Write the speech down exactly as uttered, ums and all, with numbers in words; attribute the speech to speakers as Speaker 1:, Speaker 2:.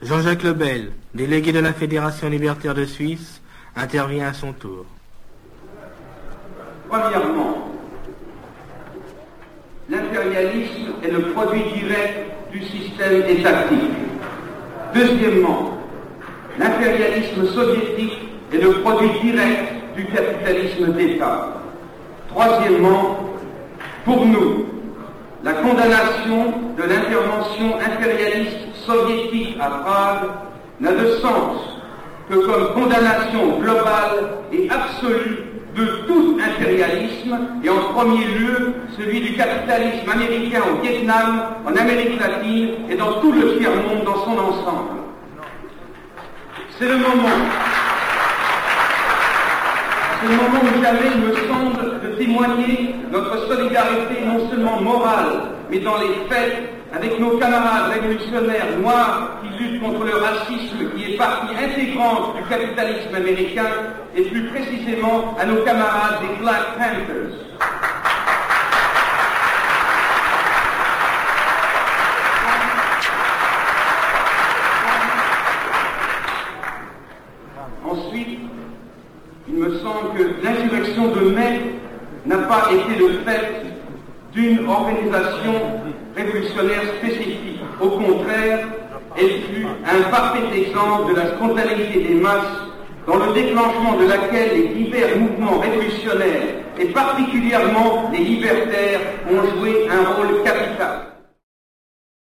Speaker 1: Jean-Jacques Lebel, délégué de la Fédération libertaire de Suisse, intervient à son tour.
Speaker 2: Premièrement, l'impérialisme est le produit direct du système étatique. Deuxièmement, l'impérialisme soviétique est le produit direct du capitalisme d'État. Troisièmement, pour nous, la condamnation de l'intervention impérialiste soviétique à Prague n'a de sens que comme condamnation globale et absolue de tout impérialisme, et en premier lieu celui du capitalisme américain au Vietnam, en Amérique latine et dans tout le tiers-monde dans son ensemble. C'est le moment, c'est le moment où jamais, il me semble, de témoigner notre solidarité non seulement morale, mais dans les faits, avec nos camarades révolutionnaires noirs qui luttent contre le racisme qui est partie intégrante du capitalisme américain, et plus précisément à nos camarades des Black Panthers. Ensuite, il me semble que l'insurrection de mai n'a pas été le fait d'une organisation révolutionnaire spécifique. Au contraire, elle fut un parfait exemple de la spontanéité des masses dans le déclenchement de laquelle les divers mouvements révolutionnaires, et particulièrement les libertaires, ont joué un rôle capital.